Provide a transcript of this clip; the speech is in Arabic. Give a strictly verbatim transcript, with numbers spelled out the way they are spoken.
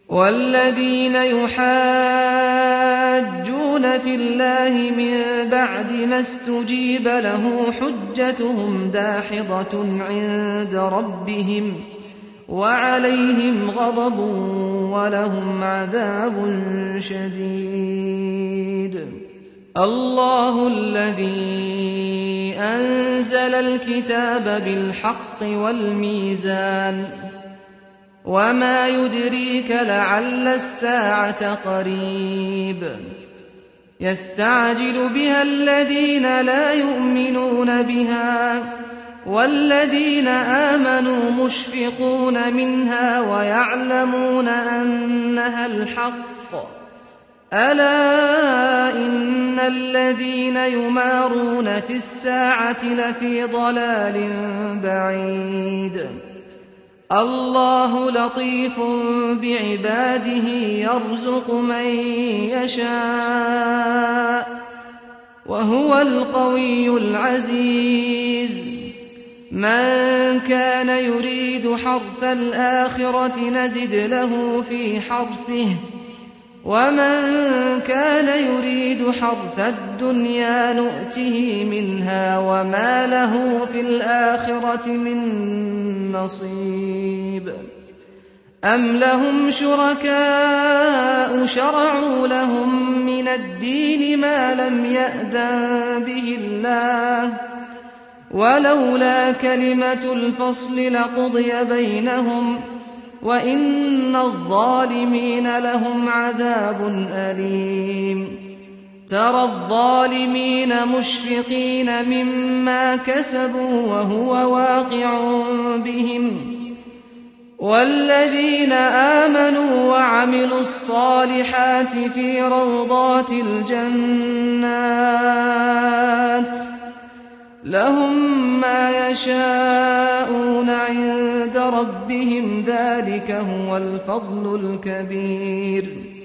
والذين يحاجون في الله من بعد ما استجيب له حجتهم داحضة عند ربهم وعليهم غضب ولهم عذاب شديد. الله الذي أنزل الكتاب بالحق والميزان وما يدريك لعل الساعة قريب يستعجل بها الذين لا يؤمنون بها والذين آمنوا مشفقون منها ويعلمون أنها الحق ألا إن الذين يمارون في الساعة لفي ضلال بعيد. الله لطيف بعباده يرزق من يشاء وهو القوي العزيز. من كان يريد حرث الآخرة نزد له في حرثه ومن كان يريد حرث الدنيا نؤته منها وما له في الآخرة من نصيب. أم لهم شركاء شرعوا لهم من الدين ما لم يأذن به الله ولولا كلمة الفصل لقضي بينهم وإن الظالمين لهم عذاب أليم. ترى الظالمين مشفقين مما كسبوا وهو واقع بهم والذين آمنوا وعملوا الصالحات في روضات الجنات لهم ما يشاءون عند ربهم ذلك هو الفضل الكبير.